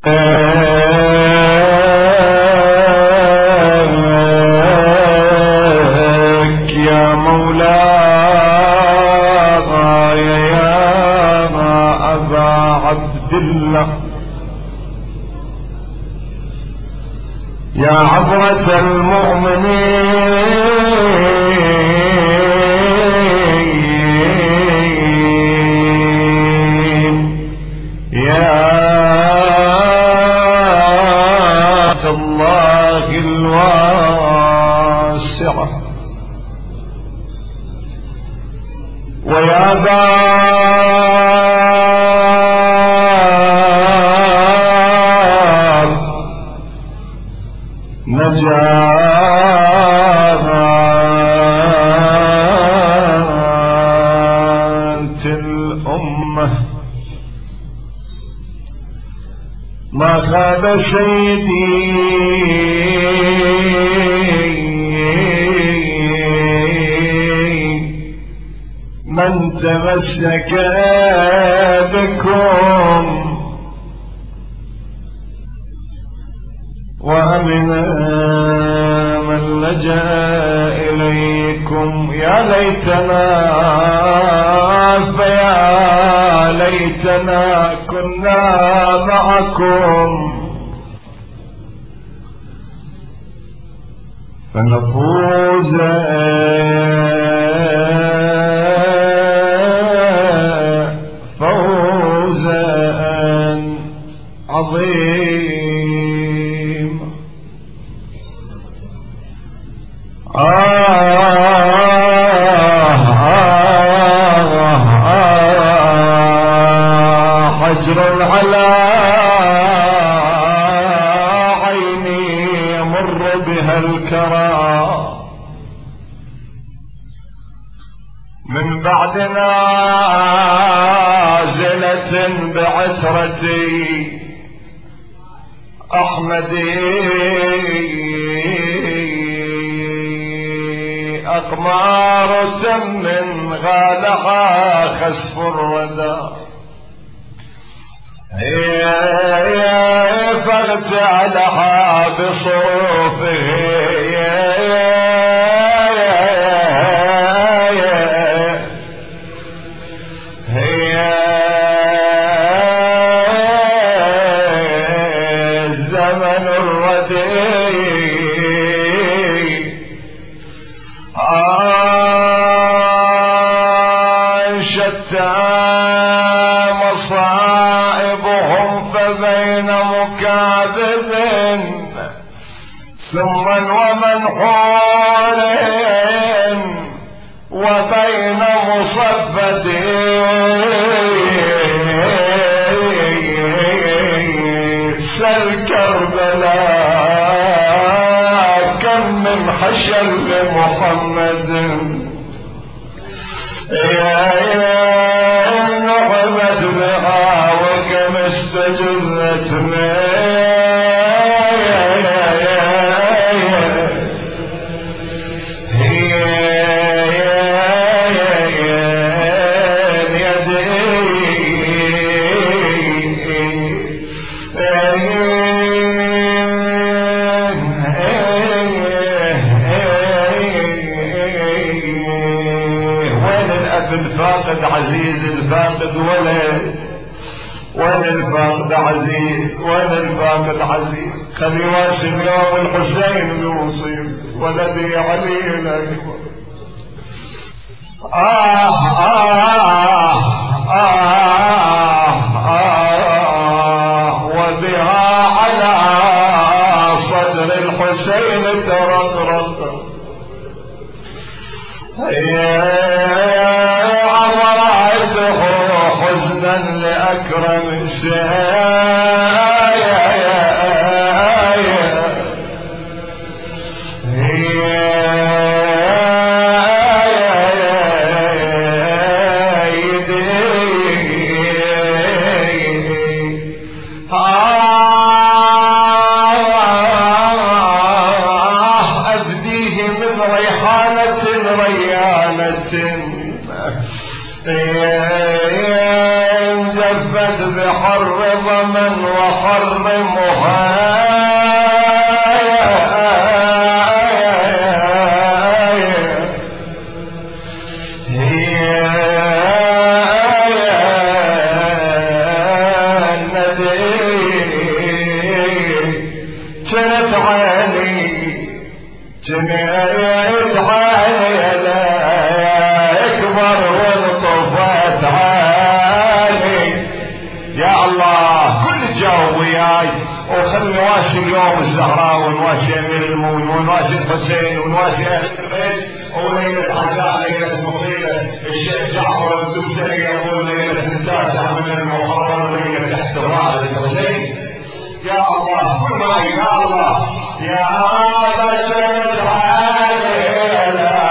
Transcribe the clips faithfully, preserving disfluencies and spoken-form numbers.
يا مولاي يا أبا عبد الله يا عبرة المؤمنين يا الله الواسعة ويا باب نجاة الأمة ما خاب سيدي من تمسك بكم وأمن من لجأ إليكم يا ليتنا فيا ليتنا كنا معكم فنفوز فوزا عظيما. آه آه آه حجر على عيني يمر بها الكرى من بعد نازلة بعثرتي أحمدي أقمارة من غالها خسف الردى فاغتالها بصروفه مصائبهم فبين مكابد ثم ومنحور وبين مصفد سل كربلاء كم من حشر لمحمد يا نعمت بها وكم استجبت الفاقد عزيز الفاقد ولد وين الفاقد عزيز وين الفاقد عزيز خلي واسم يوم الحسين يوصيب ولدي علي الأكبر آه آه آه آه وبها على صدر الحسين ترطرط لأكرم أفديه من ريحانة ريانة جفت بحر ضمن وحر حرمها اليوم الزهراء ونواشي امير المؤمنين ونواشي الحسين ونواشي اهل البيت وليله عزاء ليله مصيبه الشيخ جعفر الدكتوري يقول ليله التاسعه من المحرم ليله احتضار الحسين. يا الله كل ما يا الله يا بشر علينا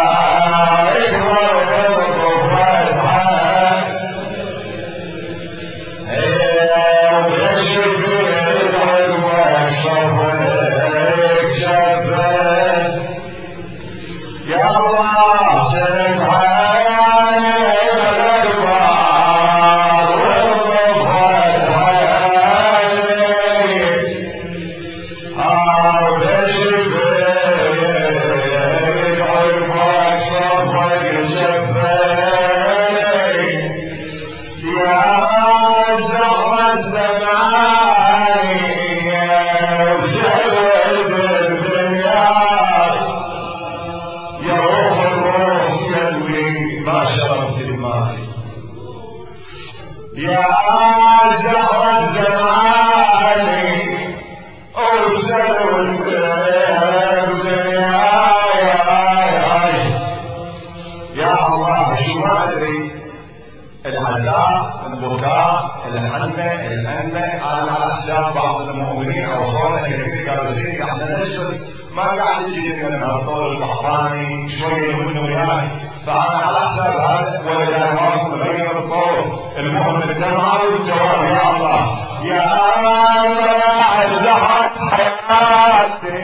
ما قاعد يجي من الطول البحراني شويه منه وياي فانا على حساب هذا ولا ما غير الطول المهم الدمعه والجواب. يا الله يا الله زهرة حياتي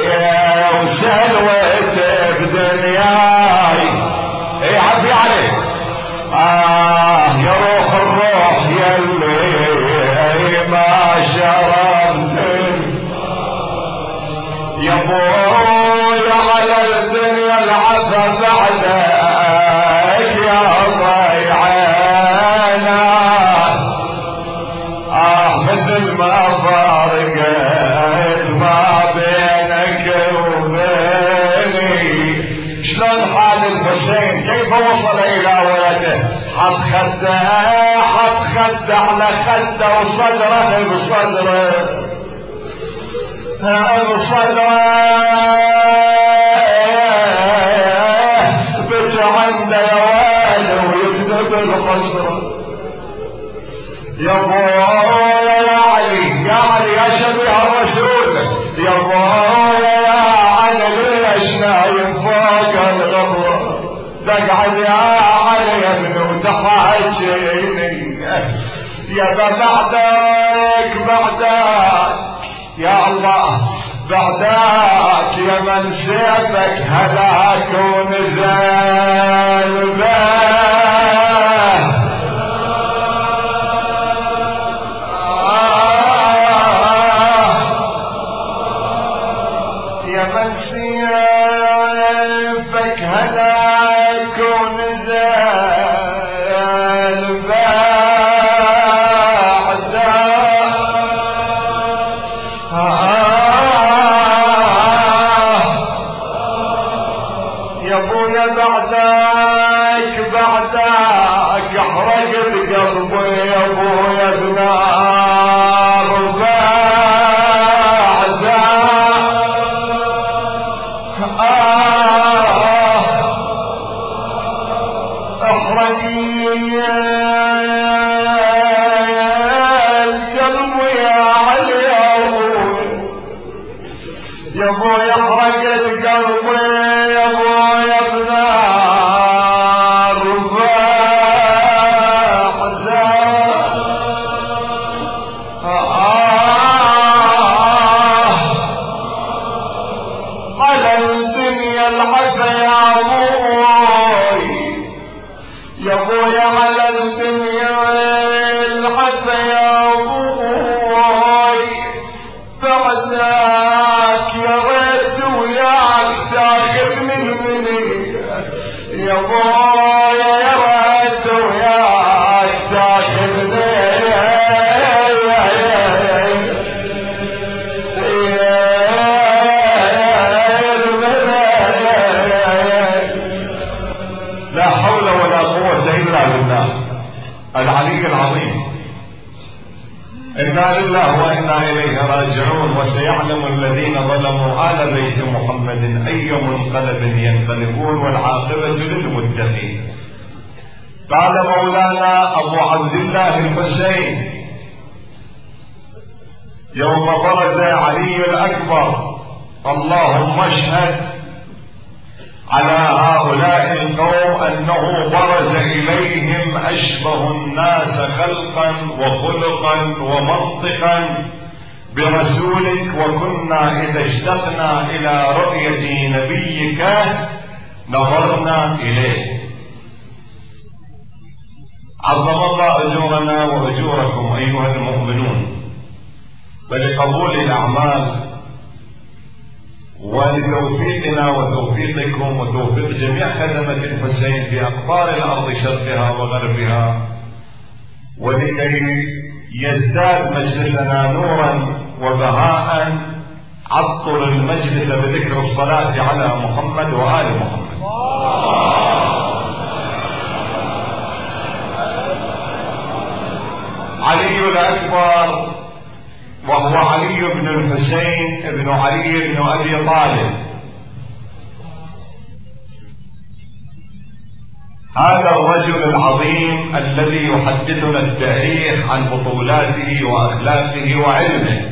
وسلوتي بدنياي اي عفي عليك اه يا روح الروح يلي ما شربت يا ابوي على الدنيا العفا بعدك يا ضيعنا اه مثل ما فارقت ما بينك وبيني. شلون حال الحسين كيف وصل الى ولده؟ حط خده حط خده على خده وصدره بصدره بصدره بج عنده يا والد ويكتب القصر. يا ابويا يا علي يا علي يا شبيه الرسول يا ابويا يا علي ليش نايم فوق الغبره تقعد يا علي يا ابن وتحاجيني يا بعدك بعدك يا الله بعدك يا من سيفك هلاك ونزل به يا من سيفك هلاك ونزل به بعدك بعدك احرقت قلبي يا ابويا بنار بعدك آه احرقي القلب يا علي يا ابويا يا ابويا احرقت قلبي يا ابويا بنار على الدنيا العفا يا ابوي يا ابويا على الدنيا العفا يا ابوي وإنا إليه راجعون. وسيعلم الذين ظلموا آل بيت محمد أي منقلب ينقلبون والعاقبة للمتقين. قال مولانا أبو عبد الله الحسين يوم برز علي الأكبر: اللهم اشهد على هؤلاء القوم أنه برز إليهم أشبه الناس خلقا وخلقا ومنطقا برسولك، وكنا إذا اشتقنا إلى رؤية نبيك نظرنا إليه. عظم الله أجورنا وأجوركم أيها المؤمنون، ولقبول الأعمال ولتوفيقنا وتوفيقكم وتوفيق جميع خدمة الحسين في أقطار الأرض شرقها وغربها، ولكي يزداد مجلسنا نورا وبهاء عطر المجلس بذكر الصلاة على محمد وآل محمد. علي الأكبر وهو علي بن الحسين بن علي بن أبي طالب، هذا الرجل العظيم الذي يحدثنا التاريخ عن بطولاته وأخلاقه وعلمه.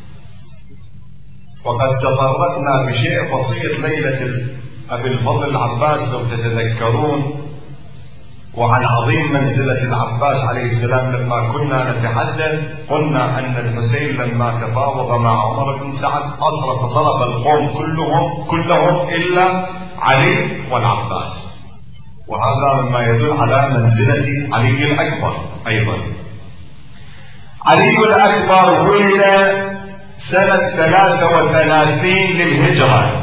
وقد تطرقنا بشيء بسيط ليلة أبي الفضل العباس لو تتذكرون، وعن عظيم منزلة العباس عليه السلام لما كنا نتحدث قلنا أن الحسين لما تفاوض مع عمر بن سعد أصرف طلب القوم كلهم كلهم إلا علي والعباس، وهذا مما يدل على منزلة علي الأكبر. أيضا علي الأكبر ولد سنة ثلاثة وثلاثين للهجرة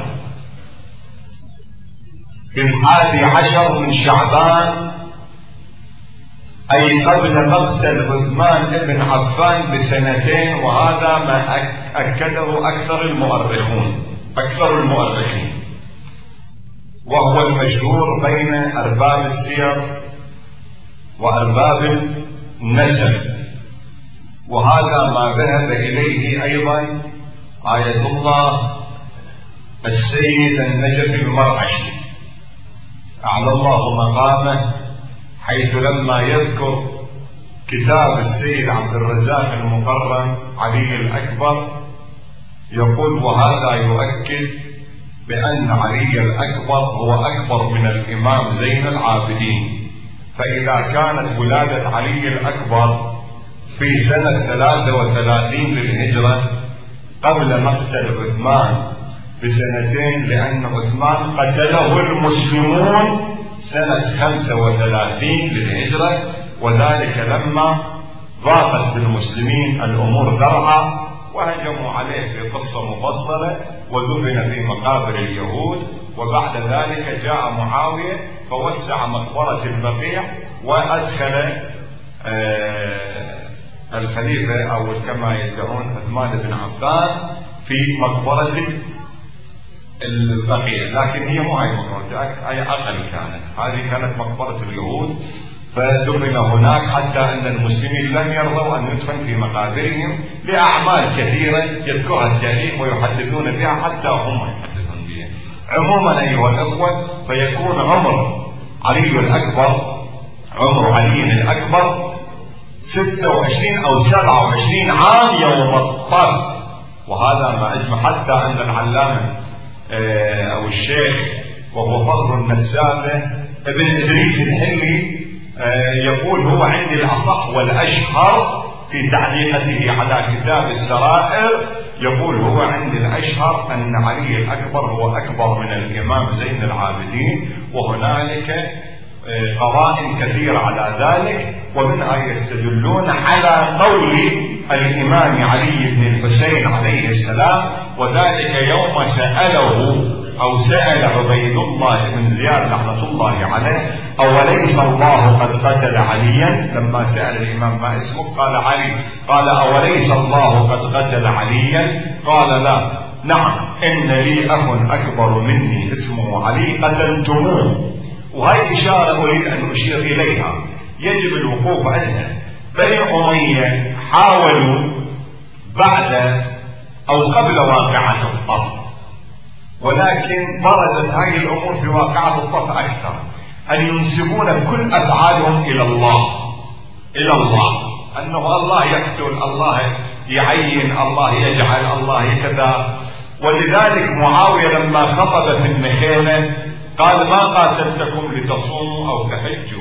في الحادي عشر من شعبان، أي قبل مقتل عثمان بن عفان بسنتين، وهذا ما أكده أكثر المؤرخون أكثر المؤرخين وهو المشهور بين أرباب السير وأرباب النسب، وهذا ما ذهب إليه أيضا آية الله السيد النجف المرعشي أعلى الله مقامه، حيث لما يذكر كتاب السيد عبد الرزاق المكرم علي الأكبر يقول: وهذا يؤكد بأن علي الأكبر هو أكبر من الإمام زين العابدين. فإذا كانت ولادة علي الأكبر في سنة ثلاثة وثلاثين للهجرة قبل مقتل عثمان بسنتين، لأن عثمان قتله المسلمون سنة خمسة وثلاثين للهجرة، وذلك لما ضاقت بالمسلمين الأمور ذرعا وهجموا عليه في قصة مفصلة ودفن في مقابر اليهود. وبعد ذلك جاء معاوية فوسع مقبرة البقيع وأدخل آه الخليفة أو كما يدعون عثمان بن عفان في مقبرة البقيع، لكن هي مو هاي مقبرة، هي أقل كانت، هذه كانت مقبرة اليهود، فدفن هناك حتى أن المسلمين لم يرضوا أن يدفن في مقابرهم لأعمال كثيرة يذكرها التاريخ ويحدثون بها حتى هم يحدثون بها. عموما أيها الأخوة، فيكون عمر علي الأكبر عمر علي الأكبر ستة وعشرين أو سبعة وعشرين عام يوم الطرد، وهذا ما أجمع حتى أن العلامة أو الشيخ وهو فضل النسابة ابن إدريس الحلي يقول هو عندي الأصح والأشهر في تعليقته على كتاب السرائر، يقول هو عندي الأشهر أن علي الأكبر هو أكبر من الإمام زين العابدين، وهنالك قرائن كثيرة على ذلك، ومنها يستدلون على قول الإمام علي بن الحسين عليه السلام، وذلك يوم سأله أو سأل عبيد الله بن زياد رحمة الله عليه: أوليس الله قد قتل عليا؟ لما سأل الإمام ما اسمه قال علي، قال أوليس الله قد قتل عليا؟ قال لا، نعم، إن لي أخ أكبر مني اسمه علي قتلتموه. وهي إشارة أريد أن أشير إليها يجب الوقوف عندها. بني أمية حاولوا بعد أو قبل واقعة الطف، ولكن بردت هذه الأمور في واقعة الطف أكثر، أن ينسبون كل أفعالهم إلى الله، إلى الله، أنه الله يقتل، الله يعين، الله يجعل، الله كذا. ولذلك معاوية لما خطب في النخيلة قال: ما قاتلتكم لتصوموا أو تحجوا،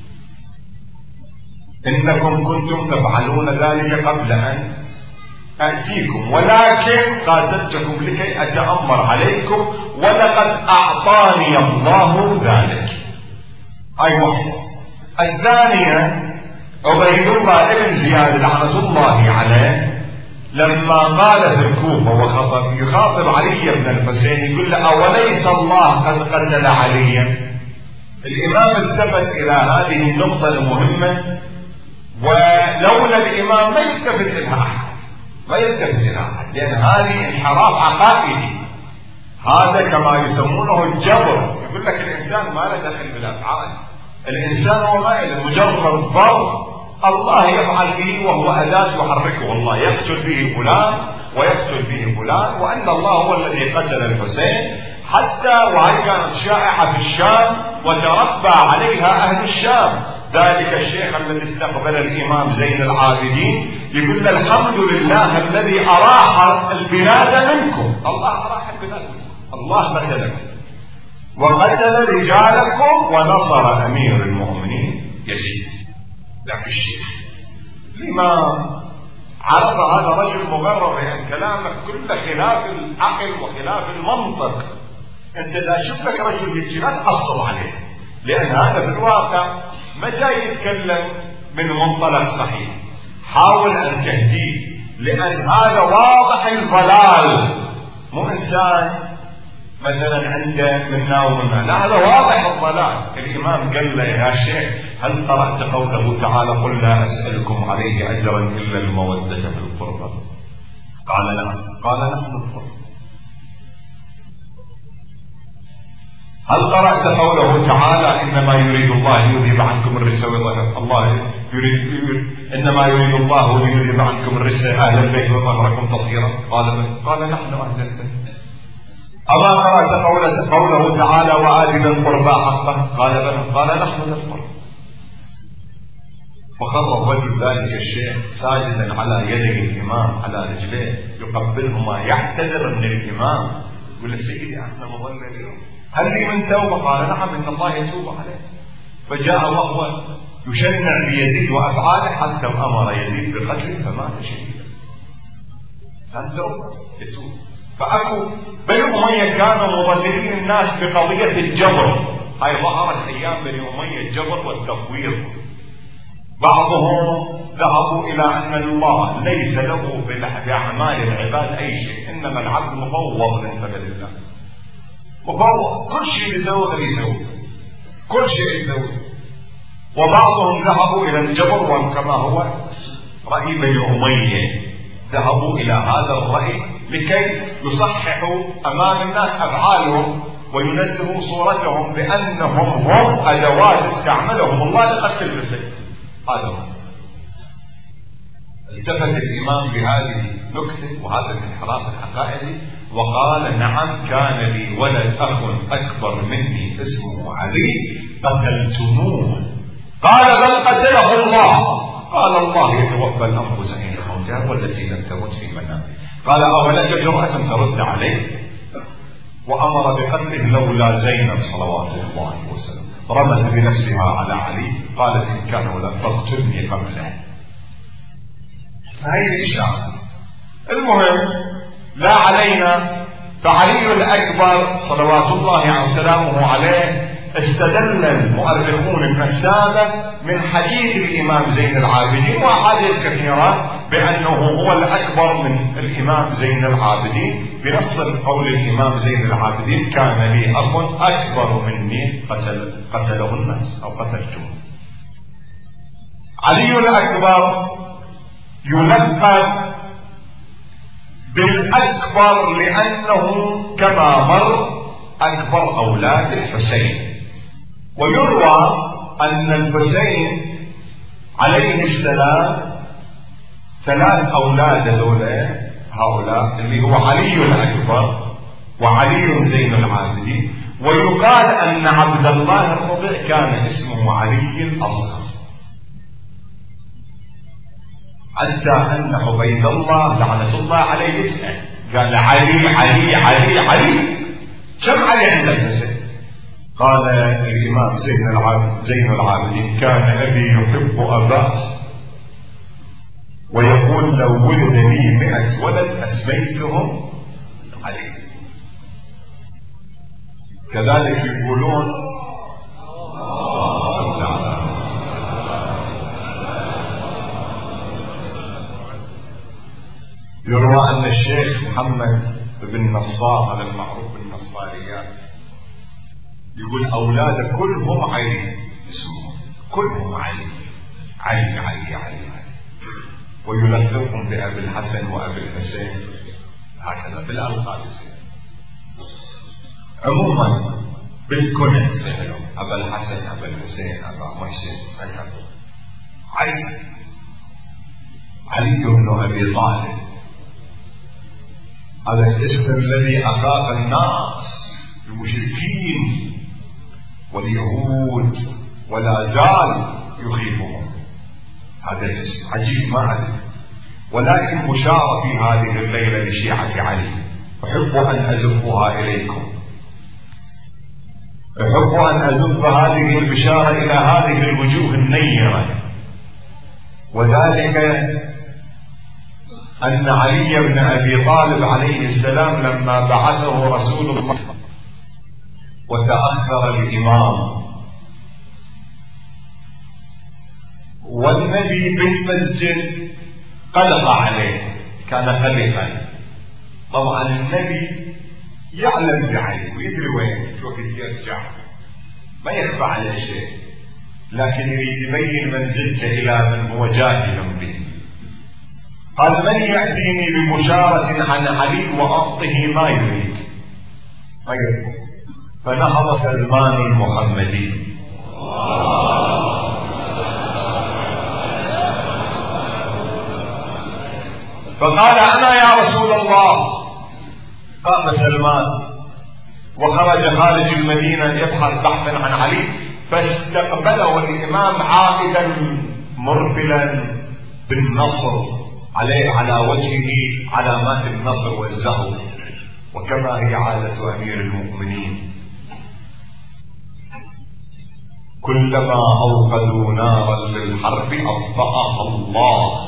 إنكم كنتم تفعلون ذلك قبل أن أأتيكم، ولكن قاتلتكم لكي أتأمر عليكم، ولقد أعطاني الله ذلك. هاي واحدة. الثانية عبيد الله بن زياد لعنة الله عليه لما قال في الكوفة وخطب يخاطب علي بن الحسين يقول له: أوليس الله قد قتل عليا؟ الإمام التفت إلى هذه النقطة المهمة، ولولا الإمام ما يلتفت إلى أحد، ما يلتفت إلى أحد، لأن هذه انحراف عقائدي، هذا كما يسمونه الجبر. يقول لك الإنسان ما له دخل بالأفعال، الإنسان هو ما مجرد ضرب الله يفعل به وهو أداة يحركه الله، يقتل به فلان ويقتل به فلان، وأن الله هو الذي قتل الحسين. حتى وهي كانت شائعة في الشام وتربى عليها أهل الشام. ذلك الشيخ الذي استقبل الإمام زين العابدين يقول: الحمد لله الذي أراح البلاد منكم، الله أراح البلاد منكم، الله قتلكم وقتل رجالكم ونصر أمير المؤمنين يزيد. لكن الشيخ الإمام عرف هذا رجل مغرر، لأن كلامك كله خلاف العقل وخلاف المنطق. أنت لا شوف لك رجل يجي لا تحصل عليه، لأن هذا في الواقع ما جاي يتكلم من منطلق صحيح. حاول أن تهديه، لأن هذا واضح الضلال، مو إنسان مثلا عنده منا ومنا، لا، هذا واضح الضلال. الإمام قال له: يا شيخ هل قرأت قوله تعالى: قل لا أسألكم عليه أجرا إلا المودة في القربى؟ قال: لا. قال: نحن القربى. هل قرأت قوله تعالى: إنما يريد الله ليذهب عنكم الرجس والطهر؟ الله يريد, يريد إنما يريد الله ليذهب عنكم الرجس أهل البيت وطهركم تطهيرا. قال: قال: نحن أهل البيت. أما قرأت قوله, قوله تعالى: وآت ذي القربى حقه؟ قال: بلى. قال: نحن ذي القربى. فخر الرجل ذلك الشيخ ساجدا على يدي الإمام على رجليه يقبلهما، يعتذر من الإمام، يقول له: سيدي احنا مظلة اليوم، هل لي من توبة؟ قال: نعم، إن الله يتوب عليه. فجاء وهو يشنع بيزيد وأفعاله حتى أمر يزيد بقتله فمات شهيدا. سنتوب يتوب. فأكو بني أمية كانوا مضللين الناس بقضية الجبر، هاي ظهرت أيام بني أمية الجبر والتفويض. بعضهم ذهبوا إلى أن الله ليس له بأعمال العباد أي شيء، إنما العبد مفوض من قبل الله، مفوض، كل شيء يسوي يسوي كل شيء يسوي. وبعضهم ذهبوا إلى الجبر، وكما هو رأي بني أمية ذهبوا إلى هذا الرأي لكي يصححوا أمام الناس أفعالهم وينزهوا صورتهم بأنهم هم أدوات استعملهم الله لقتل الفساد. هذا هو. التفت الإمام بهذه النكتة وهذا الانحراف العقائدي وقال: نعم، كان لي ولد أخ أكبر مني اسمه علي قتلتموه. قال: بل قتله الله. قال: الله يتوفى الأنفس حين موتها والتي لم تمت في منامها. قال: أولك جرأة ترد عليه؟ وأمر بقتله لولا زينب صلوات الله وسلم رمت بنفسها على علي، قالت: إن كان ولا تقتلني قبله. هذه الإشارة. المهم لا علينا، فعلي الأكبر صلوات الله وسلامه عليه استدل المؤرخون النسابة من حديث الإمام زين العابدين وأحاديث كثيرة بأنه هو الأكبر من الإمام زين العابدين، بنص قول الإمام زين العابدين: كان لي أخ أكبر مني قتل قتله الناس أو قتلته. علي الأكبر يلقب بالأكبر لأنه كما مر أكبر أولاد الحسين. ويروى أن الحسين عليه السلام ثلاث أولاد هؤلاء هؤلاء اللي هو علي الأكبر وعلي زين العابدين، ويقال أن عبد الله الرضع كان اسمه علي الأصغر، حتى أن عبيد الله لعنة الله عليه يسأل قال علي علي علي علي كم علي عندك حسين؟ قال الإمام زين العابدين زين العابدين كان أبي يحب أباه ويقول لو ولد لي مئة ولد أسميتهم علي. كذلك يقولون يروى أن الشيخ محمد بن نصار هذا المعروف بالنصاريات يقول أولاد كلهم علي اسمهم كلهم علي علي علي علي, علي. ويلقبهم بأبي الحسن وأبي الحسين هكذا بالألقاب. عموما بالكنى سهلوا أبا الحسن أبا الحسين أبا محسن هكذا. علي علي بن أبي طالب هذا الاسم الذي أخاف الناس المشركين واليهود ولا زال يخيفهم. هذا الاسم عجيب ما أدري، ولكن مشار في هذه الليلة لشيعة علي. أحب أن أزفها إليكم، أحب أن أزف هذه البشارة إلى هذه الوجوه النيرة، وذلك أن علي بن أبي طالب عليه السلام لما بعثه رسول الله وتأخر الإمام والنبي بالمسجد قلق عليه، كان خليفا. طبعا النبي يعلم بعلي ويدري وين شو وقت يرجع، ما يخفى عليه شيء، لكن يريد يبين منزلته إلى من هو جاهل به. قال من يأتيني ببشارة عن علي وأعطه ما يريد؟ فنهض سلمان المحمدي فقال أنا يا رسول الله. قام سلمان وخرج خارج المدينة يبحث بحثا عن علي، فاستقبله الإمام عائدا مربلا بالنصر عليه على وجهه علامات النصر والزهو، وكما هي عادة أمير المؤمنين كلما أوقدوا نارا للحرب أطفأها الله،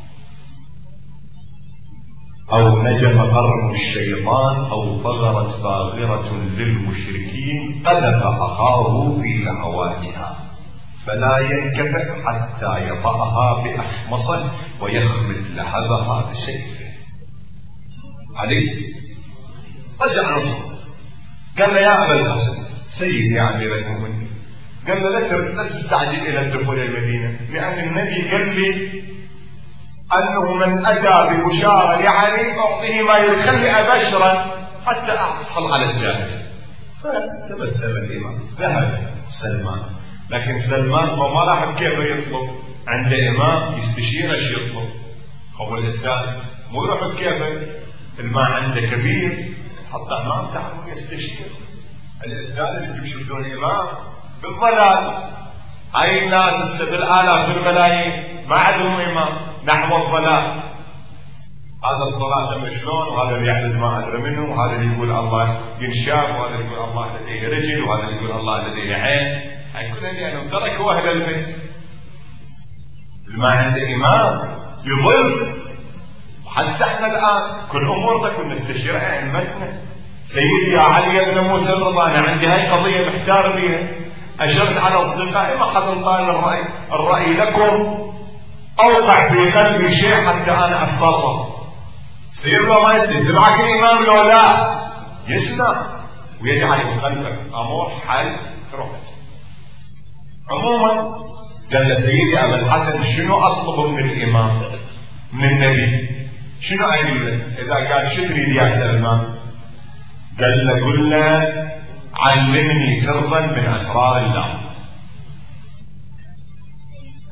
أو نجم قرن الشيطان، أو ثغرت باغرة للمشركين قذف أخاه في لهواتها فلا ينكفئ حتى يطأها بأحمصه ويخمد لهبها بسيفه. علي رجع نصر قال له يا أبا الحسن سيدي يا أمير المؤمنين، قال له لا تستعجل إلى الدخول المدينة، لأن النبي قال لي أنه من أتى ببشارة لعلي أعطيه ما يخلي أبشرا حتى أحصل على الجائزة. فتبسم الإمام ذهب سلمان، لكن سلمان ما راح كيف يطلب عند إمام يستشير ايش يطلب. هو الإنسان مو يروح كيف الماء عنده كبير حتى إمام تعرف يستشير. الإنسان اللي تمشي بدون إمام بالضلال، هاي الناس بالآلاف بالملايين ما عندهم إمام نحو الضلال. هذا الصلاة لما شلون، وهذا اللي يحدث ما أدري منه، وهذا اللي يقول الله ينشاف، وهذا اللي يقول الله لديه رجل، وهذا اللي يقول الله لديه عين. هاي كلها لأنهم تركوا أهل البيت. ما عنده إمام يضل. وحتى احنا الآن كل أمورنا كنا نستشير أئمتنا. سيدي يا علي بن موسى الرضا أنا عندي هاي قضية محتار بيها، أشرت على أصدقائي ما حد انطاني الرأي، الرأي لكم أوقع في قلبي شيء حتى أنا أتصرف. سير له ما يدري تبعك الإمام لو لا يسمع ويجعل في قلبك أمور حل روح. عموما قال له سيدي أبا الحسن شنو أطلب من الإمام من النبي؟ شنو أقول له؟ إذا قال شو تريد يا سلمان؟ قال له قل له علمني سرا من أسرار الله.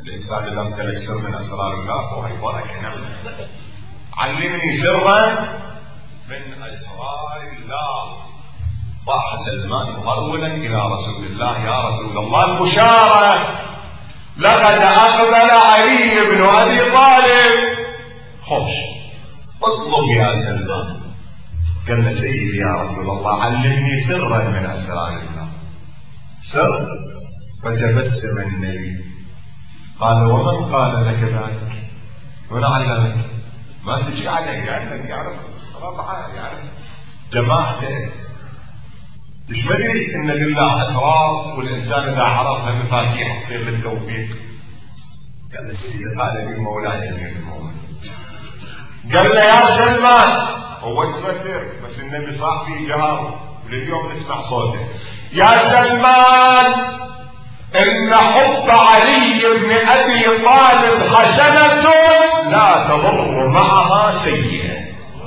الإنسان إذا امتلك سر من أسرار الله وهي بركة نعمة. علمني سرا من أسرار الله. راح سلمان مهرولا إلى رسول الله: يا رسول الله البشارة، لقد أقبل علي بن أبي طالب. خوش اطلب يا سلمان. قال له: سيدي يا رسول الله علمني سرا من أسرار الله. سر. فتبسم النبي قال: ومن قال لك ذلك؟ من علمك؟ ما تجي عليك يعني يعرف ربعه يعرف جماعته. مش مدري ان لله اسرار والانسان اذا عرفها مفاتيح تصير للتوفيق. قال له: سيدي قال لي مولاي امير المؤمنين. قال له: يا سلمان، هو اسمه سر بس النبي صاح فيه جهار ولليوم نسمع صوته. يا سلمان، إن حب علي بن أبي طالب حسنة لا تضر معها سيئة.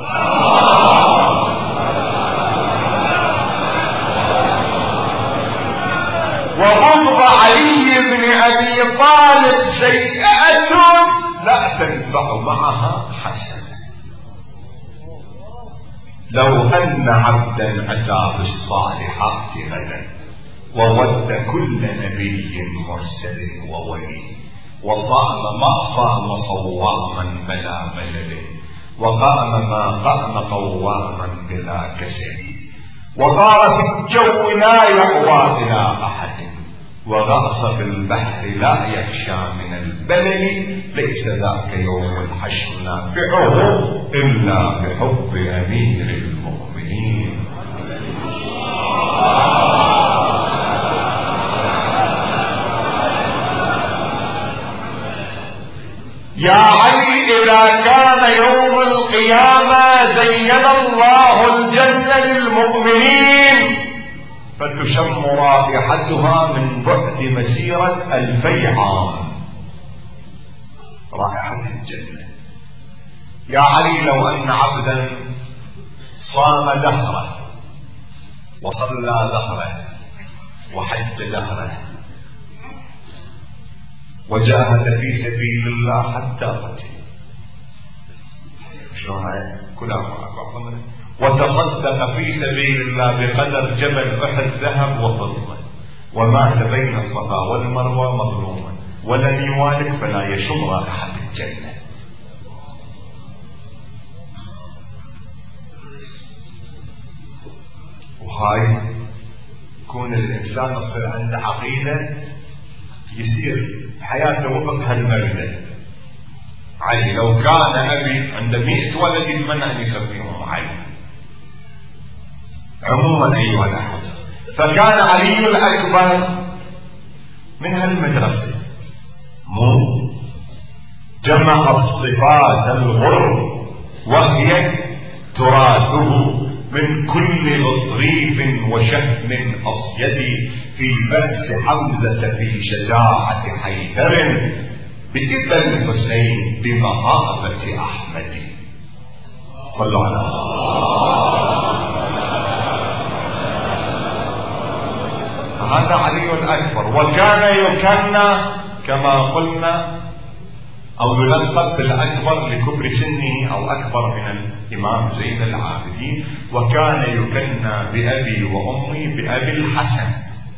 وبغض علي بن أبي طالب سيئة لا تنفع معها حسنة. لو أن عبدا أتى بالصالحات غدا وود كل نبي مرسل وولي، وصام ما صام صواما بلا ملل، وقام ما قام قواما بلا كسل، وطار في الجو لا يقوى إلى أحد، وغاص في البحر لا يخشى من البلل، ليس ذاك يوم الحشر نافعه إلا بحب أمير المؤمنين. يا علي، إذا كان يوم القيامة زين الله الجنة للمؤمنين فتشم رائحتها من بعد مسيرة ألفي عام، رائحة الجنة. يا علي، لو أن عبدا صام دهره وصلى دهره وحج دهره وجاهد في سبيل الله حتى قتل، شلون هاي كلها وتصدق في سبيل الله بقدر جبل أحد ذهب وفضة، ومات بين الصفا والمروة مظلوما ولم يوالد فلا يشم رائحة الجنة. وهاي يكون الإنسان يصير عنده عقيدة يصير حياته وفق هالمبدأ. علي لو كان أبي عنده مئة ولد يتمنى أن يسميهم علي. عموما أيها الأحبة، فكان علي الأكبر من هالمدرسة، مو جمع الصفات الغر وهي تراثه من كل لطريف وشهم أصيد، في بأس حمزة في شجاعة حيدر، بإبن الحسين بمهابة أحمد. صلوا على هذا علي الأكبر. وكان يكنى كما قلنا أو يلقب بالأكبر لكبر سنه أو أكبر من الإمام زين العابدين، وكان يكنى بأبي وأمي بأبي الحسن،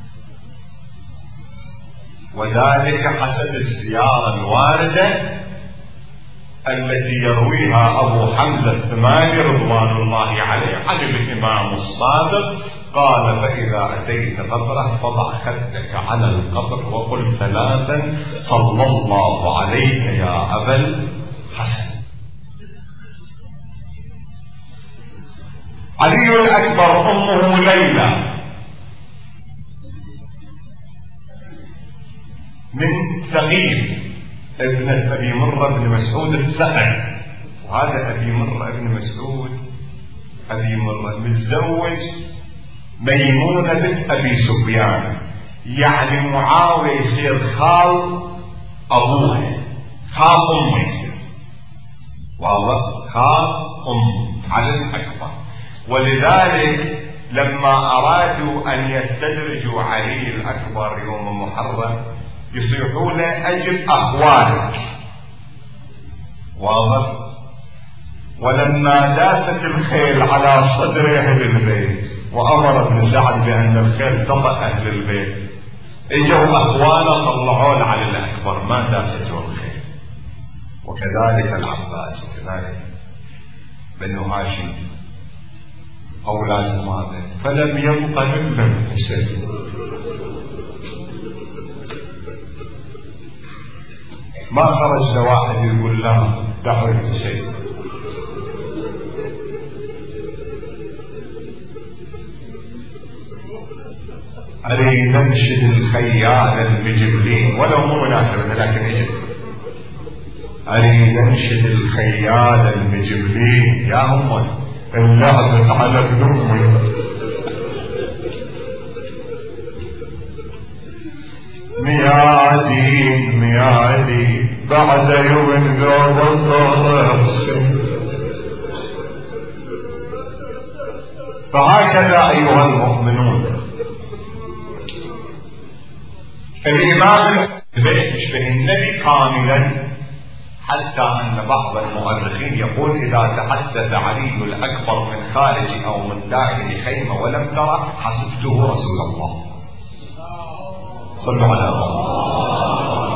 وذلك حسب الزيارة الواردة التي يرويها أبو حمزة الثماني رضوان الله عليه عن الإمام الصادق قال: فإذا أتيت قبره فضع خدك على القبر وقل ثلاثا صلى الله عليك يا أبا الحسن. علي الأكبر أمه ليلى من ثقيف ابنة أبي مرة بن مسعود الثقل، وهذا أبي مرة بن مسعود أبي مرة متزوج ميمونة بنت أبي سفيان، يعني معاوية يصير خال أبوها، خال أمه يصير، والله خال أم على الأكبر. ولذلك لما أرادوا أن يستدرجوا علي الأكبر يوم محرم يصيحون أجب أخوانك، واضح؟ ولما داست الخيل على صدر أهل البيت وأمر ابن سعد بأن الخيل تطأ أهل البيت، اجوا أخوانا طلعوا على الأكبر ما داستوا الخيل. وكذلك العباس وكذلك بنو هاشم أولاد ماذا، فلم يبق إلا الحسين. ما خرج واحد يقول لا دعوا الحسين. أريد ننشد الخيال المجبلين ولو مو مناسبة لكن اجب. أريد ننشد الخيال المجبلين يا هم اللعبة على ابنهم. ميادي ميادي بعد يوم ذوب الضرب. فهكذا أيها المؤمنون الإمام البيت يشبه النبي كاملا، حتى أن بعض المؤرخين يقول إذا تحدث علي الأكبر من خارج أو من داخل خيمة ولم ترى حسبته رسول الله. صلوا على الله.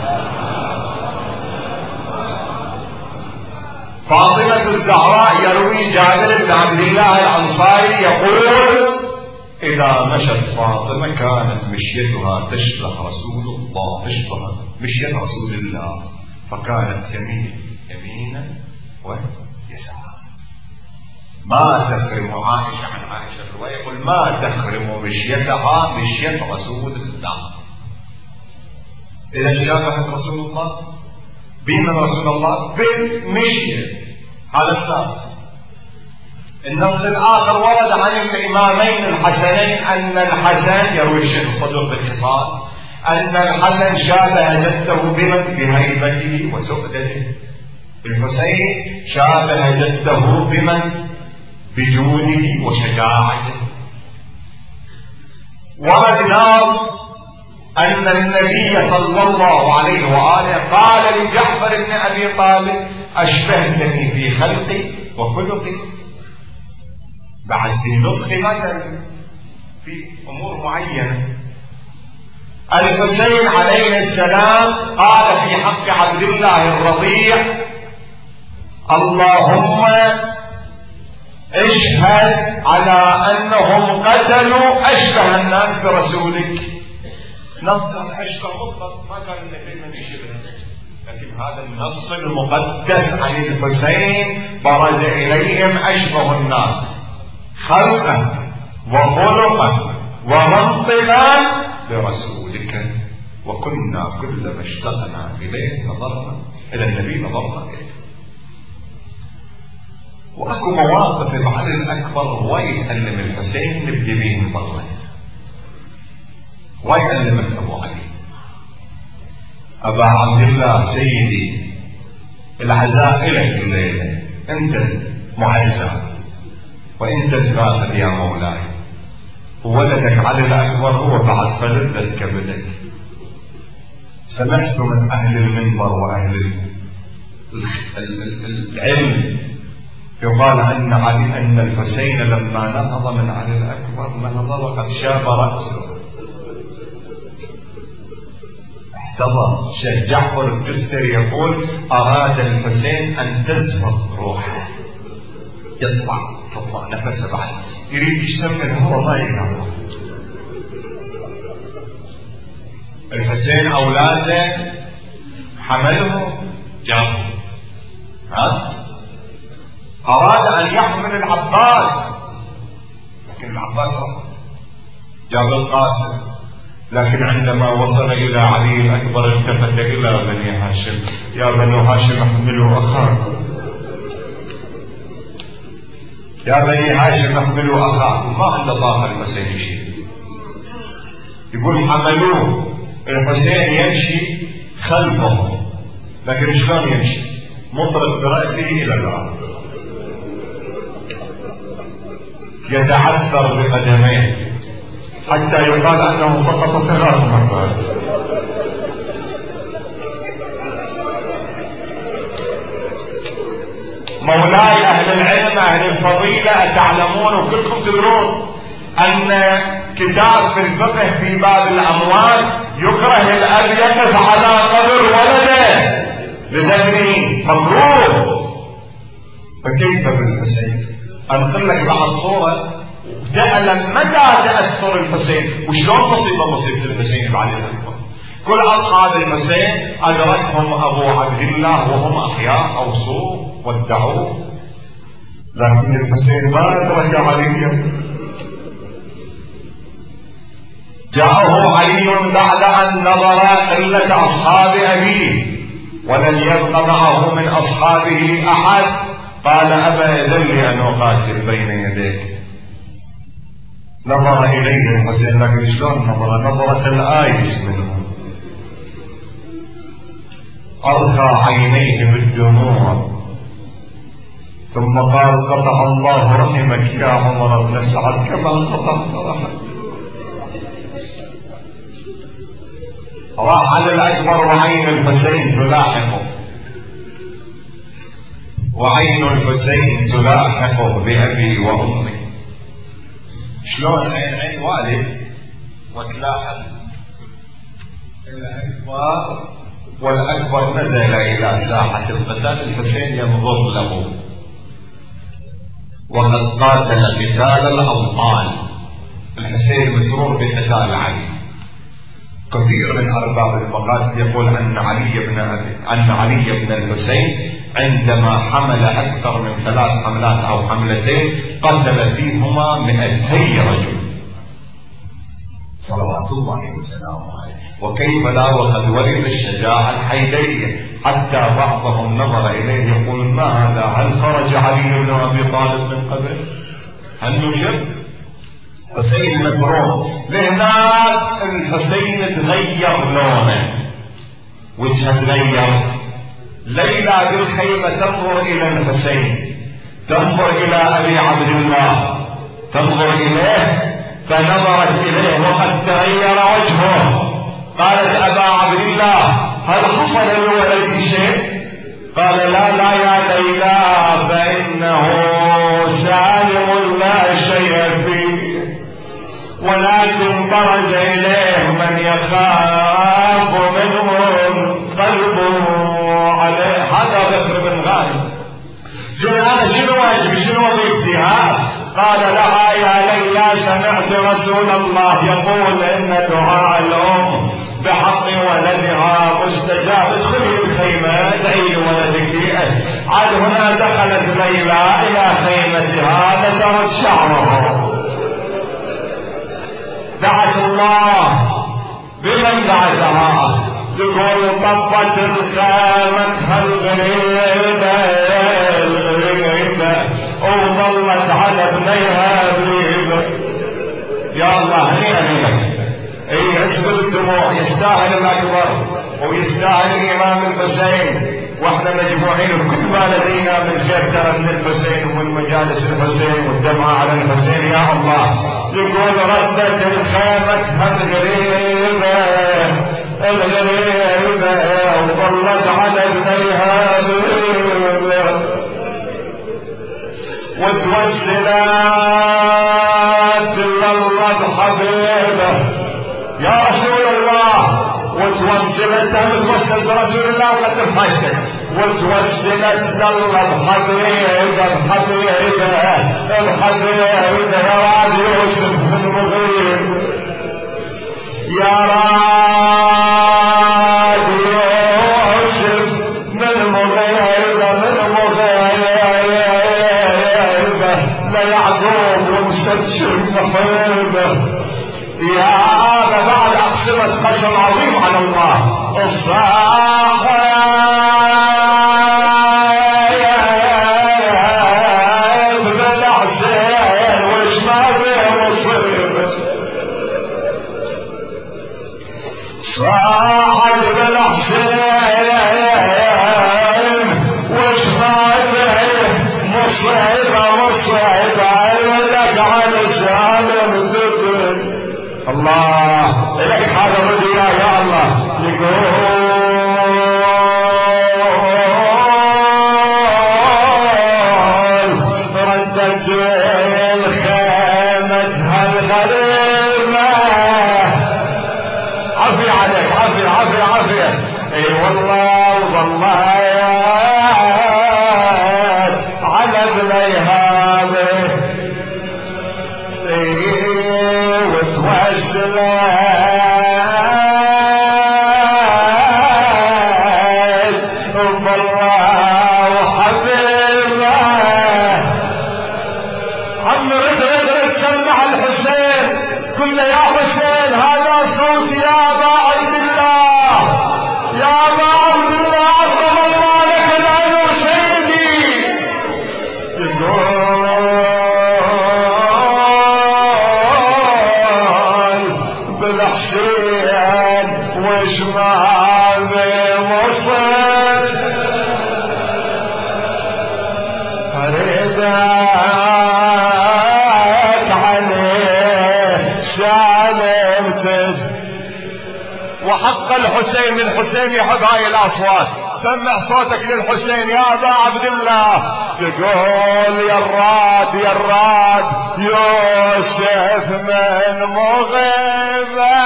فاطمة الزهراء يروي جابر بن عبد الله الأنصاري يقول إذا مشت فاطمة كانت مشيتها تشبه رسول الله، تشبه مشية رسول الله، فكانت تميل يمينا ويسارا. ما تخرم عائشة عن عائشة الرواية يقول ما تخرم مشيتها مشية رسول الله. إذا شابهت رسول الله بمن رسول الله بالمشية على الناس. النص الآخر ورد عن الإمامين الحسنين أن الحسن يروي الشيخ الصدوق باختصار أن الحسن شابه جده بمن بهيبته وسؤدته، الحسين شابه جده بمن بجوده وشجاعته. ورد نص أن النبي صلى الله عليه وآله قال لجعفر بن أبي طالب أشبهتني في خلقي وخلقي، بعد في نطق مثلا في أمور معينة. الحسين عليه السلام قال في حق عبد الله الرضيع اللهم اشهد على أنهم قتلوا أشبه الناس برسولك. نص أشبه مطلق ما كان النبي من يشبه، لكن هذا النص المقدس عن الحسين برز إليهم أشبه الناس خلقا وخلقا ومنطقا برسولك، وكنا كلما اشتغلنا إليه نظرنا إلى النبي نظرنا إليه. وأكو مواقف علي الأكبر ويتألم الحسين نبدي بهم برا، ويتألمت أبو علي أبا عبد الله سيدي العزاء إليك الليلة، أنت معزى وأنت الفاتح يا مولاي، وولدك علي الأكبر هو بعد فلذة كبدك. سمعت من أهل المنبر وأهل العلم يقال أن علي أن الحسين لما نهض من علي الأكبر نهض وقد شاب رأسه، احتضر. الشيخ جعفر الجسري يقول أراد الحسين أن تزهق روحه، يطلع تطلع نفسه بعد، يريد يشتم الهواء ما يقدر. الحسين أولاده حمله جابه، ها أراد أن يحمل العباس لكن العباس رفض، جاب القاسم. لكن عندما وصل إلى علي الأكبر التفت إلى بني هاشم، يا بني هاشم احملوا أخاكم، يا بني هاشم احملوا أخاكم. ما عنده طاقة الحسين يشيل، يقول حملوه. الحسين يمشي خلفه لكن شلون يمشي؟ مطرق برأسه إلى الأرض، يتعثر بقدميه حتى يقال أنه سقط ثلاث مرات. مولاي أهل العلم أهل الفضيلة تعلمون وكلكم تدرون أن كتاب في الفقه في باب الأموال يكره الأب يقف على قبر ولده لدفنه، مكروه. فكيف بالحسين؟ أنقل لك بعض صورة وتعلم متى تأثر الحسين وشلون تصيب مصيبة الحسين بعد الأكبر. كل أصحاب الحسين أدركهم أبو عبد الله وهم أحياء أوصوه ودعوه، لكن الحسين ما أدرك عليا. جاءه علي بعد أن نظر قلة أصحاب أبيه ولم يبق معه من أصحابه أحد، قال أبا يذل لي أن أقاتل بين يديك. نظر إليه الحسين، لكن شلون نظر؟ نظرة الآيس منه، أرخى عينيه بالدموع ثم قال قطع الله رحمك يا عمر بن سعد كما قطعت رحمك. راح على الأكبر وعين الحسين تلاحقه، وعين الحسين تلاحقه بأبي وأمي. شلون عين عين والد وتلاحق الأكبر، والأكبر نزل إلى ساحة القتال، الحسين ينظر له وقد قاتل قتال الأبطال. الحسين مسرور بقتال علي. كثير من أرباب المقاصد يقول أن علي بن أن علي بن الحسين عندما حمل أكثر من ثلاث حملات أو حملتين قتل فيهما مئتي رجل صلوات الله وسلامه عليه. وكيف لا وقد ولد الشجاعة الحيدرية، حتى بعضهم نظر إليه يقول ما هذا؟ هل خرج علي بن أبي طالب من قبل؟ هل نشب؟ حسين مسرور. لهناك الحسين تغير لونه، وجهه تغير. ليلى بالخيمة تنظر إلى الحسين، تنظر إلى أبي عبد الله، تنظر إليه، فنظرت إليه وقد تغير وجهه. قالت أبا عبد الله هل حصل لولدي شيء؟ قال لا لا يا ليلى فإنه سالم لا شيء فيه، ولكن برز إليه من يخاف منهم قلبه عليه. هذا بكر بن غالب. أنا شنو واجبي شنو وظيفتي؟ قال لها يا ليلى سمعت رسول الله يقول إن دعاء الأم بحق ولدها مستجاب. ادخلي الخيمة ادعي ولدك. عاد هنا دخلت ليلى إلى خيمتها نزرت شعره، دعت الله. بمن دعتها؟ تقول طبت الخامة الغريبة الغريبة وظلت على ابنيها بريبة. يا الله هنيئا لك. اي عشق الدموع، يستاهل الأكبر ويستاهل الإمام الحسين، واحنا مجموعين بكل ما لدينا من خير ترى من الحسين ومن مجالس الحسين والدمعة على الحسين. يا الله يقول ردت الخامة الغريبة الغريبة وظلت على ابنيها بريبة وتوسلات لله حبيبه يا رسول الله، وتوسلت وتوسل برسول الله وقد تفحشتك، وتوسلت لله حبيبه بحبيبه بحبيبه يا راد يوسف بن مغيب، يا راد يوسف من مغيب من مغيب ليعقوب ومستبشر محبه. يا هذا بعد أقسمت قسم عظيم على الله. الصاحب بالحسين وش ما فيه مصيبة، صاحب بالحسين وش ما فيه مصيبة مصيبة لك على سالم ذكر. الله إليك هذا الرجل يا الله. يقول ظلت الخيمة هالغريبة. عافية عليك، عافية عافية عافية. اي والله ظلت على ابني هذا وتوسلت بالله وحبيبه. عم رد رد رد سمع الحسين كل يا حسين هذا صوت يا ابا عبد الله، يا ابا عبد الله عظم الله لك العلو سيدي. يقول بالحسين وش ما بمصر اريدك عليه سالمتك. وحق الحسين الحسين يحب هاي الاصوات. سمع صوتك للحسين يا ابا عبد الله. تقول يا الراد يا الراد يوسف من مغيبه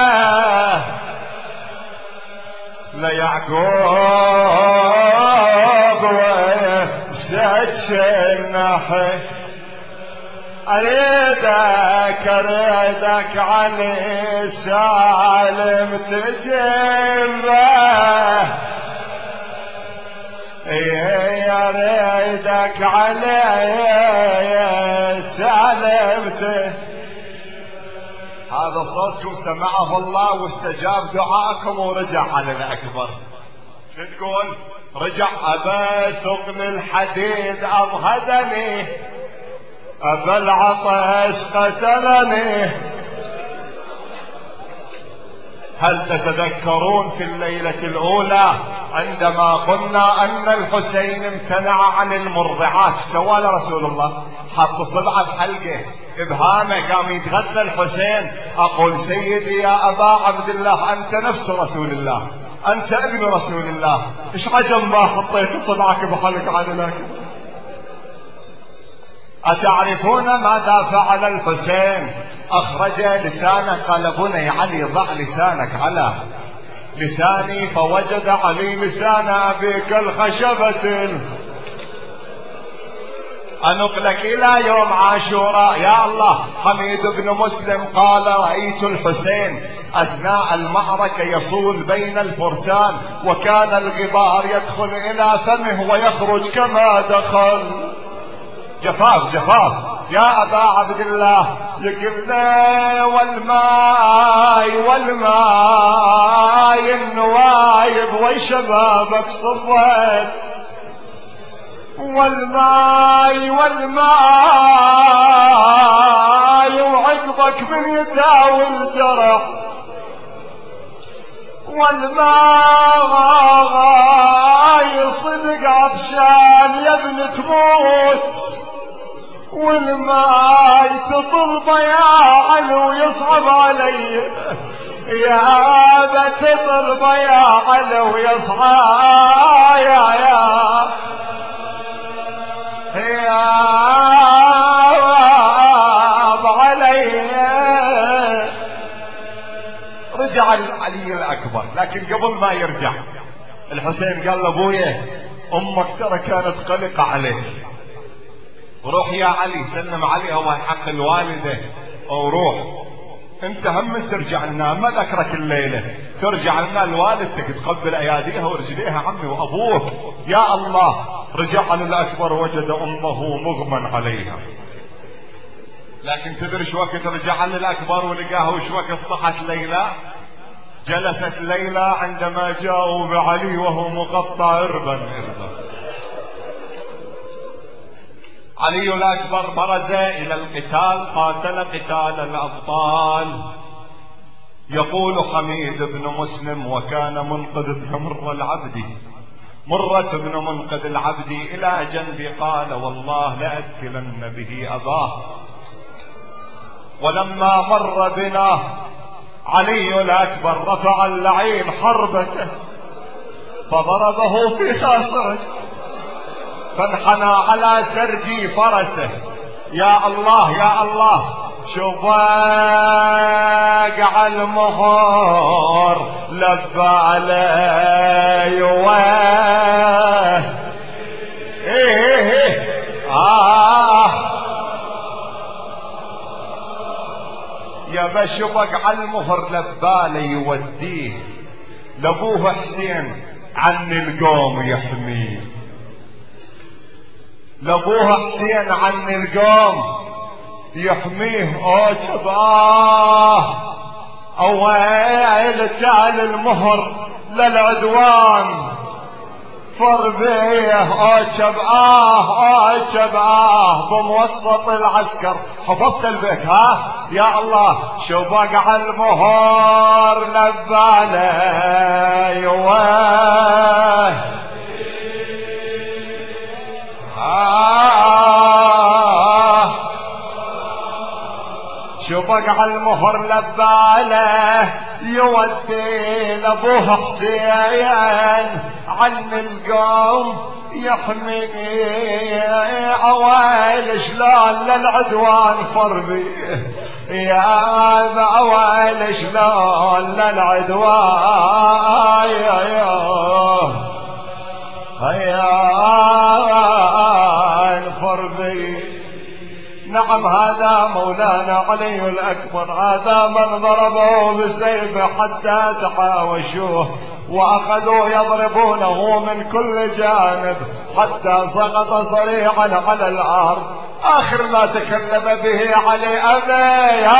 ليعقوب وسجنحه. اريدك اريدك علي سالم تجيبه. يا اريدك علي سالمته. هذا صوتكم سمعه الله واستجاب دعاءكم ورجع على الاكبر. شو تقول؟ رجع ابا ثقل الحديد اضهدني، ابا العطش قتلني. هل تتذكرون في الليلة الأولى عندما قلنا أن الحسين امتنع عن المرضعات؟ سوى رسول الله حط صبعه بحلقه إبهامه قام يتغذى الحسين. أقول سيدي يا أبا عبد الله أنت نفس رسول الله، أنت ابن رسول الله، إيش عجب ما حطيت صبعك بحلق عدلك؟ أتعرفون ماذا فعل الحسين؟ أخرج لسانه قال بني علي ضع لسانك على لساني، فوجد علي لسان أبيك الخشبة. أنقلك إلى يوم عاشوراء يا الله. حميد بن مسلم قال رأيت الحسين أثناء المعركة يصول بين الفرسان وكان الغبار يدخل إلى فمه ويخرج كما دخل. جفاف جفاف يا أبا عبد الله. يقول لي والماي والماي النوايب وشبابك صفت، والماي والماي وعقبك من يداوي الجرح، والماي صدق عطشان يا ابن تموت، والماي تطلب يا علو يصعب علي، يا ابا تطلب يا علو يصعب يا يا يا علي. رجع علي الاكبر، لكن قبل ما يرجع الحسين قال لابويا امك ترى كانت قلقة عليك، وروح يا علي سلم عليها وحق الوالدة وروح انت هم ترجع لنا، ما ذكرك الليلة ترجع لنا لوالدتك تقبل اياديها ورجليها عمي وابوك. يا الله رجع للاكبر وجد امه مغمى عليها، لكن تدري شو وقت رجع للاكبر ولقاه وش وقت صحت ليلى؟ جلست ليلى عندما جاءوا بعلي وهو مقطع اربا اربا. علي الأكبر برز إلى القتال، قاتل قتال الأبطال. يقول حميد بن مسلم وكان منقذ ابن مر العبد، مرة بن منقذ العبد إلى جنبي قال والله لأكلن به أباه. ولما مر بنا علي الأكبر رفع اللعين حربته فضربه في خاصرته، فانحنى على سرجي فرسه يا الله يا الله شوف وقع المهر لف علي واه ايه ايه آه يا بش وقع المهر لبالي يوديه لابوه حسين عن القوم يحميه، لابوه حسين عن القوم يحميه. او شباه اويل تعال المهر للعدوان فربيه. او شباه او شباه بموسط العسكر. حفظت البيت ها يا الله. شو بقع المهر لبالي واه آه شو بقع المهر لباله يودي لابوه حسين عن القوم يحمي. اويل شلون للعدوان فربي يا اويل شلون للعدوان يا يا فربي. نعم هذا مولانا علي الأكبر، هذا من ضربه بالسيف حتى تحاوشوه وأخذوا يضربونه من كل جانب حتى سقط صريعا على الأرض. آخر ما تكلم به علي أبي يا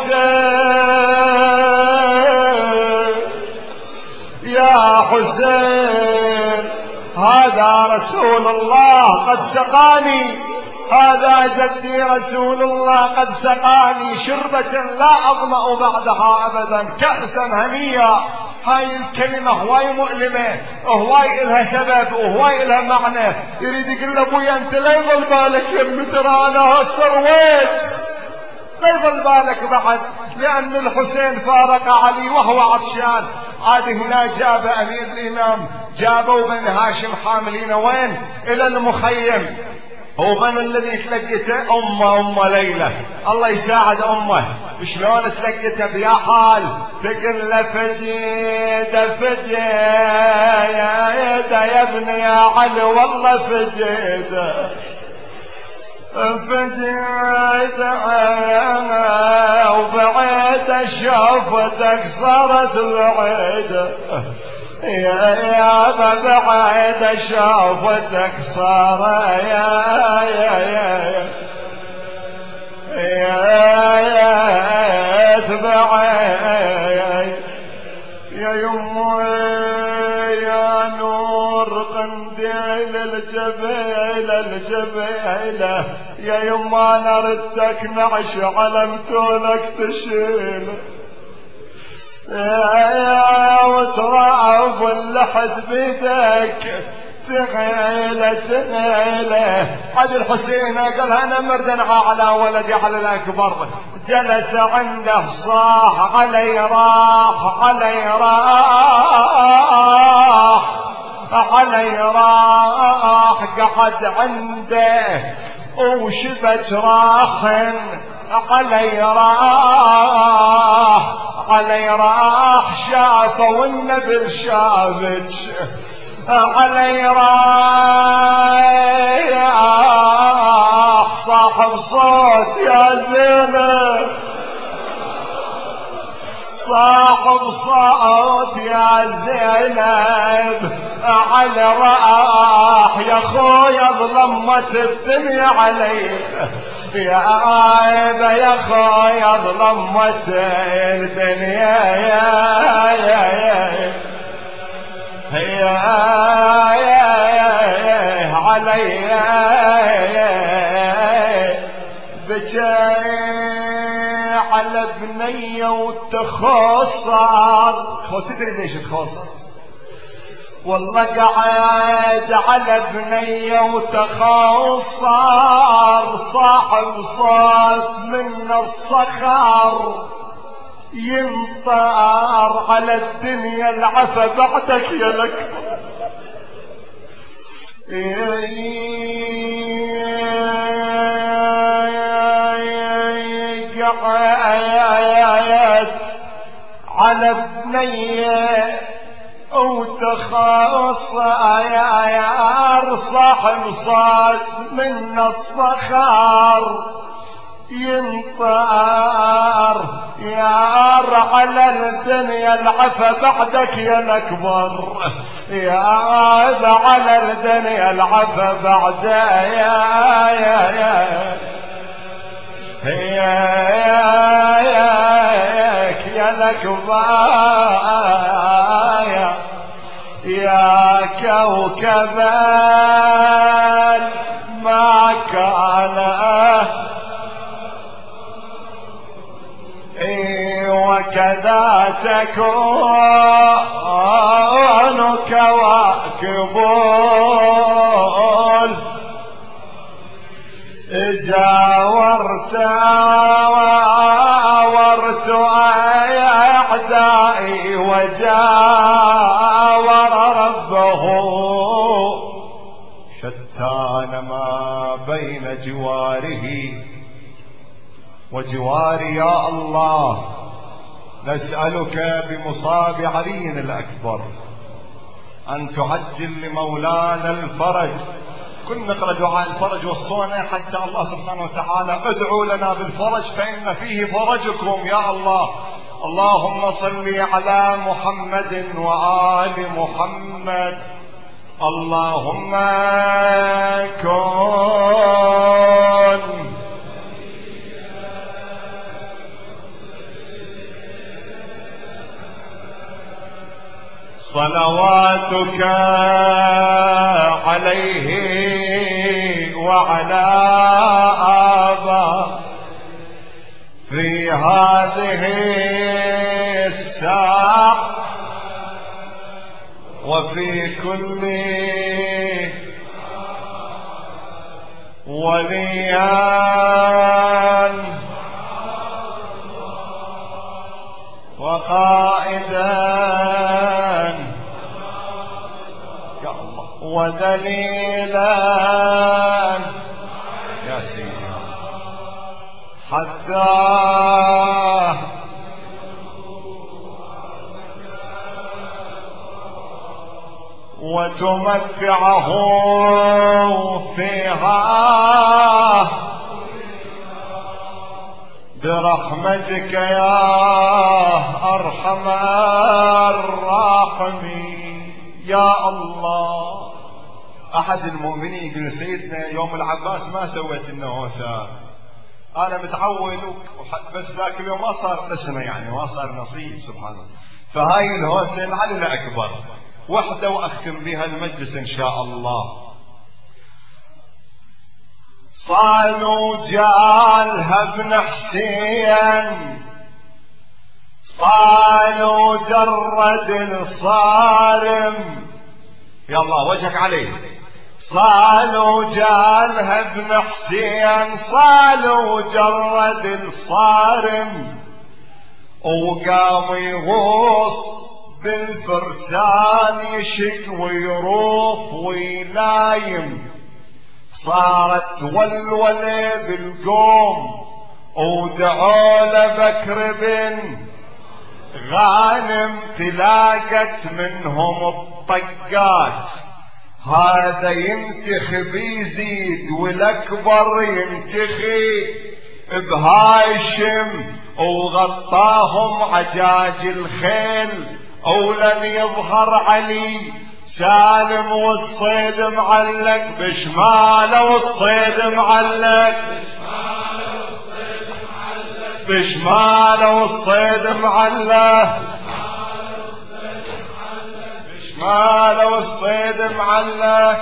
حسين يا حسين هذا رسول الله قد سقاني، هذا جدي رسول الله قد سقاني شربة لا أظمأ بعدها أبدا، كأسا هنيا. هاي الكلمة هواي مؤلمة وهواي إلها سبب وهواي إلها معنى. يريد يقول ابويا انت لا يظل بالك يا ترى انا هالسرويت، لا يظل بالك بعد، لأن الحسين فارق علي وهو عطشان. عاد هنا جاب أمير الإمام، جابوا بن هاشم حاملين وين؟ إلى المخيم. هو من الذي تلقته؟ أمه أم ليلى، الله يساعد أمه. شلون تلقته بيا حال؟ تقل له فجيد فجيد يا ابني يا علي والله فجيد فجيت وبعيد شوفتك صارت بعيدة يا يا بعيد شوفتك صار يا يا يا يا يا تبعي يا يمي يا نور قنديل الجبيل الجبيلة يا يما انا ردك نعش على متونك تشيل يا وترعب اللحد بيدك تغيله تغيله. عاد الحسين قال انا مردنها على ولدي على الاكبر، جلس عنده صاح علي راح علي راح علي راح قعد عنده وشبت راحن علي راح علي راح شافه والنبل شافك علي راح صاحب صوت يا زينب صاحب صوت يا زينب على راح يا خويا ظلمت الدنيا علي يا عيبة يا خويا ظلمت الدنيا يا يا يا يا يا علي بكي على بنية وتخصر. خو تدري ليش تخصر؟ والله قاعد على بنية وتخصر صاحب صوت من الصخر ينطر على الدنيا العفا بعدك يا لك شعيت على بنيه وتخاص يا صاحب صاد من الصخر ينطار يا على الدنيا العفا بعدك يا الأكبر يا على الدنيا العفا بعد يا يا يا يا يا الأكبر يا كوكبا ما كان وكذا تكون كواكب جاورت وورت أعدائي وجاور ربه شتان ما بين جواره وجواري يا الله. نسألك بمصاب علي الأكبر أن تعجل لمولانا الفرج. كن نقرأ دعاء الفرج والصونة حتى الله سبحانه وتعالى ادعوا لنا بالفرج فإن فيه فرجكم يا الله. اللهم صل على محمد وآل محمد. اللهم كن صلواتك عليه وعلى آبائه في هذه الساعة وفي كل وليان وقائدا ودليلا يا سيدي حتى وتمتعه فيها برحمتك يا أرحم الراحمين يا الله. أحد المؤمنين يقول سيدنا يوم العباس ما سويت النهوسة، أنا متعود بس ذاك اليوم ما صار قسمة يعني ما صار نصيب سبحان الله. فهاي الهوسة العلي الأكبر وحدة وأختم بها المجلس إن شاء الله. صالوا جالها ابن حسين صالوا جرد الصارم يا الله وجهك عليه. صالوا جالها ابن حسين صالوا جرد الصارم وقام يغوص بالفرسان يشق ويروح وينايم. صارت ولولة بالقوم ودعوا لبكر بن غانم تلاقت منهم الطقات. هذا ينتخي بيزيد والاكبر ينتخي بهاشم وغطاهم عجاج الخيل ولن يظهر علي سالم والصيد معلق بشماله والصيد معلق بشماله والصيد معلق بشماله والصيد معلق.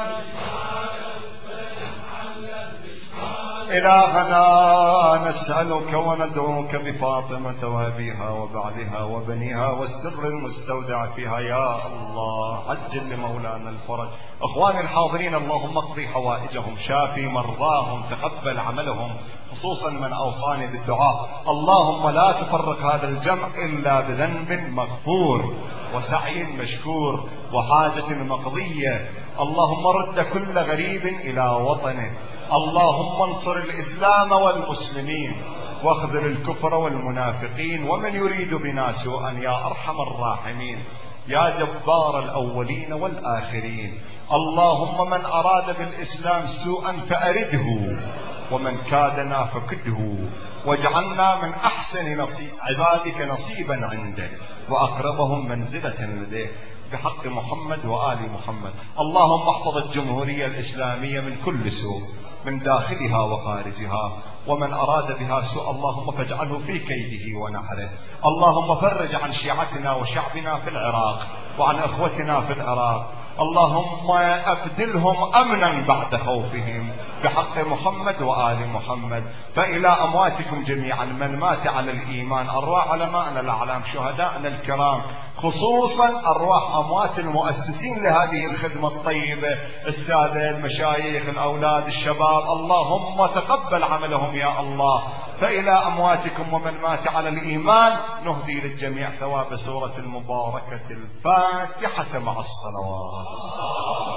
إلهنا نسألك وندعوك بفاطمة وأبيها وبعلها وبنيها والسر المستودع فيها يا الله. عجل لمولانا الفرج. أخواني الحاضرين اللهم اقضي حوائجهم شافي مرضاهم تقبل عملهم خصوصا من أوصاني بالدعاء. اللهم لا تفرق هذا الجمع إلا بذنب مغفور وسعي مشكور وحاجة مقضية. اللهم رد كل غريب إلى وطنه. اللهم انصر الإسلام والمسلمين واخذل الكفر والمنافقين ومن يريد بنا سوءا يا أرحم الراحمين يا جبار الأولين والآخرين. اللهم من أراد بالإسلام سوءا فأرده، ومن كادنا فكده، واجعلنا من أحسن نصيب عبادك نصيبا عندك وأقربهم منزلة لديك بحق محمد وآل محمد. اللهم احفظ الجمهورية الإسلامية من كل سوء من داخلها وخارجها، ومن أراد بها سوء اللهم فاجعله في كيده ونحره. اللهم فرج عن شيعتنا وشعبنا في العراق وعن أخوتنا في العراق. اللهم أبدلهم أمنا بعد خوفهم بحق محمد وآل محمد. فإلى أمواتكم جميعا من مات على الإيمان، أرواح علماءنا الأعلام شهدائنا الكرام، خصوصا أرواح أموات المؤسسين لهذه الخدمة الطيبة، السادة المشايخ الأولاد الشباب، اللهم تقبل عملهم يا الله. فإلى أمواتكم ومن مات على الإيمان نهدي للجميع ثواب سورة المباركة الفاتحة مع الصلوات.